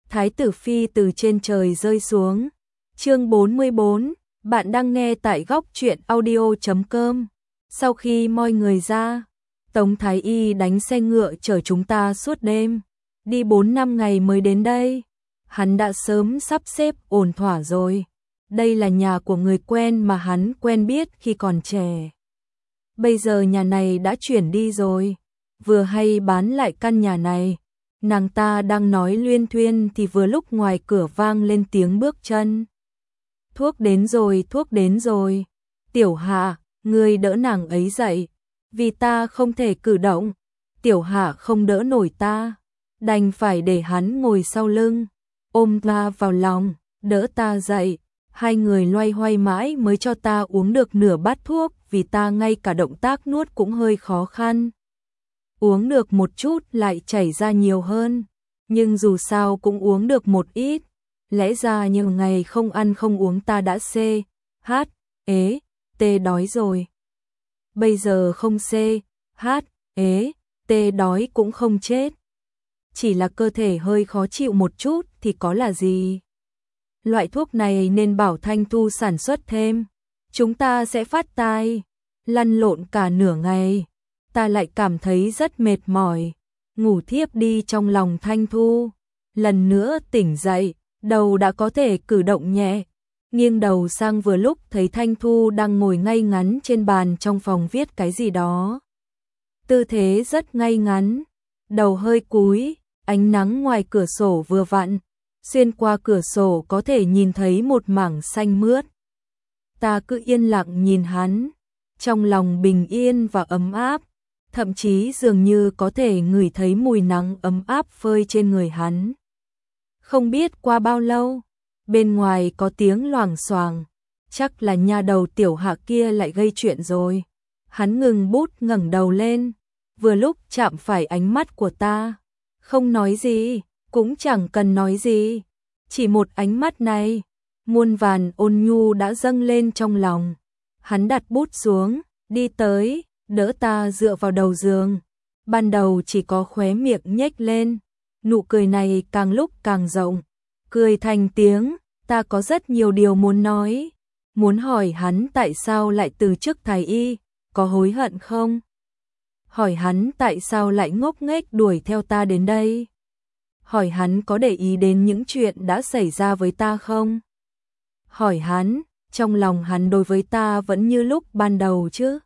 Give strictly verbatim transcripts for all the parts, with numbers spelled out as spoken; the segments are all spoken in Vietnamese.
Thái tử phi từ trên trời rơi xuống. Chương bốn mươi bốn, bạn đang nghe tại góc truyện audio chấm com. Sau khi moi người ra, Tống Thái Y đánh xe ngựa chở chúng ta suốt đêm, đi bốn năm ngày mới đến đây. Hắn đã sớm sắp xếp ổn thỏa rồi. Đây là nhà của người quen mà hắn quen biết khi còn trẻ. Bây giờ nhà này đã chuyển đi rồi, vừa hay bán lại căn nhà này. Nàng ta đang nói luyên thuyên thì vừa lúc ngoài cửa vang lên tiếng bước chân. Thuốc đến rồi, thuốc đến rồi. Tiểu Hạ, ngươi đỡ nàng ấy dậy, vì ta không thể cử động. Tiểu Hạ không đỡ nổi ta, đành phải để hắn ngồi sau lưng, ôm ta vào lòng, đỡ ta dậy. Hai người loay hoay mãi mới cho ta uống được nửa bát thuốc, vì ta ngay cả động tác nuốt cũng hơi khó khăn. Uống được một chút lại chảy ra nhiều hơn, nhưng dù sao cũng uống được một ít. Lẽ ra nhiều ngày không ăn không uống ta đã c, h, ế, tê đói rồi. Bây giờ không c, h, ế, tê đói cũng không chết. Chỉ là cơ thể hơi khó chịu một chút thì có là gì. Loại thuốc này nên bảo Thanh Thu sản xuất thêm. Chúng ta sẽ phát tai, lăn lộn cả nửa ngày. Ta lại cảm thấy rất mệt mỏi, ngủ thiếp đi trong lòng Thanh Thu. Lần nữa tỉnh dậy, đầu đã có thể cử động nhẹ. Nghiêng đầu sang vừa lúc thấy Thanh Thu đang ngồi ngay ngắn trên bàn trong phòng viết cái gì đó. Tư thế rất ngay ngắn, đầu hơi cúi, ánh nắng ngoài cửa sổ vừa vặn. Xuyên qua cửa sổ có thể nhìn thấy một mảng xanh mướt. Ta cứ yên lặng nhìn hắn, trong lòng bình yên và ấm áp, thậm chí dường như có thể ngửi thấy mùi nắng ấm áp phơi trên người hắn. Không biết qua bao lâu, bên ngoài có tiếng loảng xoảng, chắc là nha đầu Tiểu Hạ kia lại gây chuyện rồi. Hắn ngừng bút ngẩng đầu lên, vừa lúc chạm phải ánh mắt của ta, không nói gì. Cũng chẳng cần nói gì, chỉ một ánh mắt này, muôn vàn ôn nhu đã dâng lên trong lòng. Hắn đặt bút xuống, đi tới, đỡ ta dựa vào đầu giường. Ban đầu chỉ có khóe miệng nhếch lên, nụ cười này càng lúc càng rộng, cười thành tiếng. Ta có rất nhiều điều muốn nói, muốn hỏi hắn tại sao lại từ chức thái y, có hối hận không? Hỏi hắn tại sao lại ngốc nghếch đuổi theo ta đến đây? Hỏi hắn có để ý đến những chuyện đã xảy ra với ta không? Hỏi hắn, trong lòng hắn đối với ta vẫn như lúc ban đầu chứ?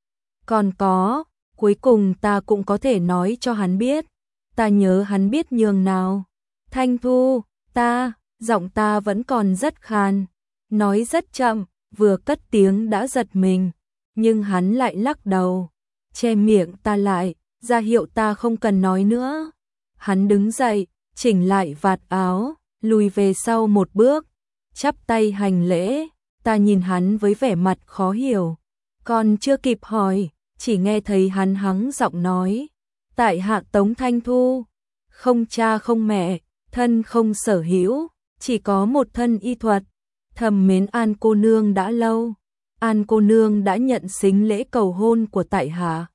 Còn có, cuối cùng ta cũng có thể nói cho hắn biết, ta nhớ hắn biết nhường nào. Thanh Thu, ta, giọng ta vẫn còn rất khàn, nói rất chậm, vừa cất tiếng đã giật mình, nhưng hắn lại lắc đầu, che miệng ta lại, ra hiệu ta không cần nói nữa. Hắn đứng dậy, chỉnh lại vạt áo, lùi về sau một bước, chắp tay hành lễ. Ta nhìn hắn với vẻ mặt khó hiểu, còn chưa kịp hỏi, chỉ nghe thấy hắn hắng giọng nói: tại hạ Tống Thanh Thu, không cha không mẹ, thân không sở hữu, chỉ có một thân y thuật, thầm mến An cô nương đã lâu. An cô nương đã nhận sính lễ cầu hôn của tại hạ,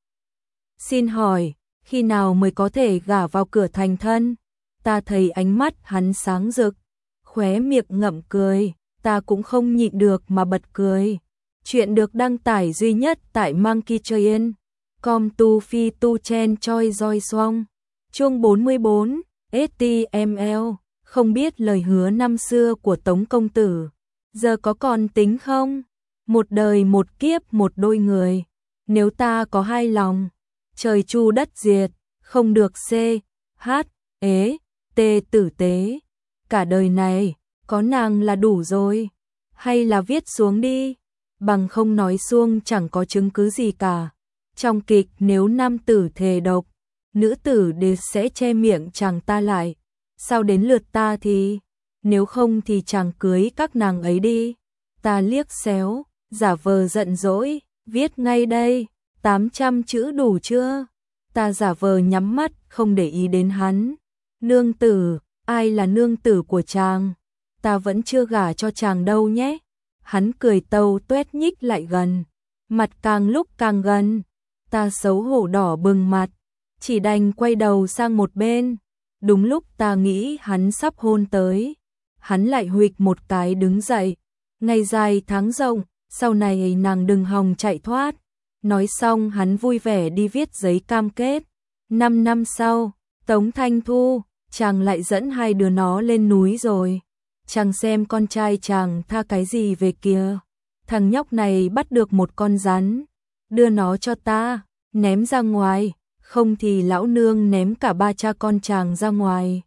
xin hỏi khi nào mới có thể gả vào cửa thành thân? Ta thấy ánh mắt hắn sáng rực, khóe miệng ngậm cười, ta cũng không nhịn được mà bật cười. Chuyện được đăng tải duy nhất tại Monkey Train, com tu phi tu chen choi roi xoong. Chương bốn mươi bốn, ét tê em lờ, không biết lời hứa năm xưa của Tống công tử, giờ có còn tính không? Một đời một kiếp một đôi người, nếu ta có hai lòng, trời chu đất diệt, không được c, h, ế, tê tử tế. Cả đời này, có nàng là đủ rồi, hay là viết xuống đi, bằng không nói suông chẳng có chứng cứ gì cả. Trong kịch nếu nam tử thề độc, nữ tử đều sẽ che miệng chàng ta lại, sao đến lượt ta thì, nếu không thì chàng cưới các nàng ấy đi. Ta liếc xéo, giả vờ giận dỗi, viết ngay đây, tám trăm chữ đủ chưa? Ta giả vờ nhắm mắt không để ý đến hắn. Nương tử, ai là nương tử của chàng? Ta vẫn chưa gả cho chàng đâu nhé. Hắn cười tâu tuét nhích lại gần, mặt càng lúc càng gần. Ta xấu hổ đỏ bừng mặt, chỉ đành quay đầu sang một bên. Đúng lúc ta nghĩ hắn sắp hôn tới, hắn lại huỵch một cái đứng dậy. Ngày dài tháng rộng, sau này nàng đừng hòng chạy thoát. Nói xong hắn vui vẻ đi viết giấy cam kết. Năm năm sau, Tống Thanh Thu, chàng lại dẫn hai đứa nó lên núi rồi. Chàng xem con trai chàng tha cái gì về kìa. Thằng nhóc này bắt được một con rắn, đưa nó cho ta, ném ra ngoài, không thì lão nương ném cả ba cha con chàng ra ngoài.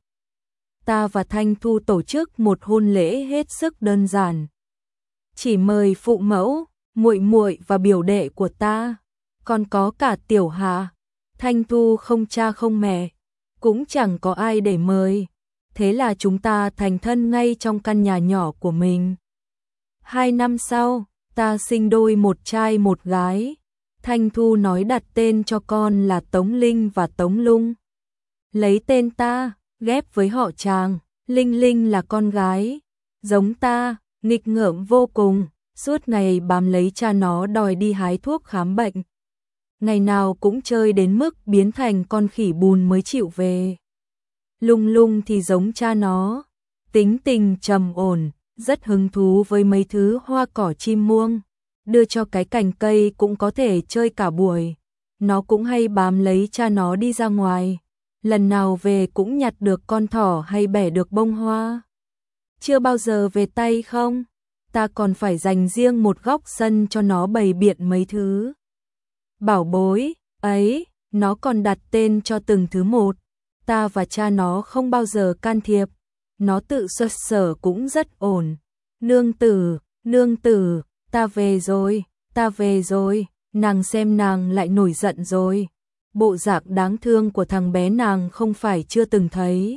Ta và Thanh Thu tổ chức một hôn lễ hết sức đơn giản. Chỉ mời phụ mẫu, muội muội và biểu đệ của ta, còn có cả Tiểu Hà. Thanh Thu không cha không mẹ, cũng chẳng có ai để mời. Thế là chúng ta thành thân ngay trong căn nhà nhỏ của mình. Hai năm sau, ta sinh đôi một trai một gái. Thanh Thu nói đặt tên cho con là Tống Linh và Tống Lung. Lấy tên ta, ghép với họ chàng, Linh Linh là con gái. Giống ta, nghịch ngợm vô cùng, suốt ngày bám lấy cha nó đòi đi hái thuốc khám bệnh. Ngày nào cũng chơi đến mức biến thành con khỉ bùn mới chịu về. Lung Lung thì giống cha nó, tính tình trầm ổn, rất hứng thú với mấy thứ hoa cỏ chim muông. Đưa cho cái cành cây cũng có thể chơi cả buổi. Nó cũng hay bám lấy cha nó đi ra ngoài. Lần nào về cũng nhặt được con thỏ hay bẻ được bông hoa. Chưa bao giờ về tay không, ta còn phải dành riêng một góc sân cho nó bày biện mấy thứ. Bảo bối, ấy, nó còn đặt tên cho từng thứ một. Ta và cha nó không bao giờ can thiệp. Nó tự xuất sở cũng rất ổn. Nương tử, nương tử, ta về rồi, ta về rồi. Nàng xem nàng lại nổi giận rồi. Bộ dạng đáng thương của thằng bé nàng không phải chưa từng thấy.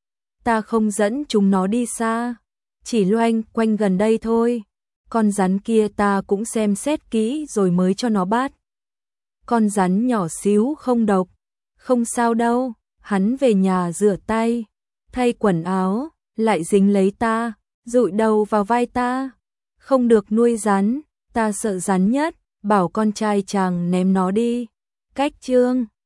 Ta không dẫn chúng nó đi xa, chỉ loanh quanh gần đây thôi. Con rắn kia ta cũng xem xét kỹ rồi mới cho nó bắt. Con rắn nhỏ xíu không độc, không sao đâu. Hắn về nhà rửa tay, thay quần áo, lại dính lấy ta, dụi đầu vào vai ta. Không được nuôi rắn, ta sợ rắn nhất, bảo con trai chàng ném nó đi. Cách chương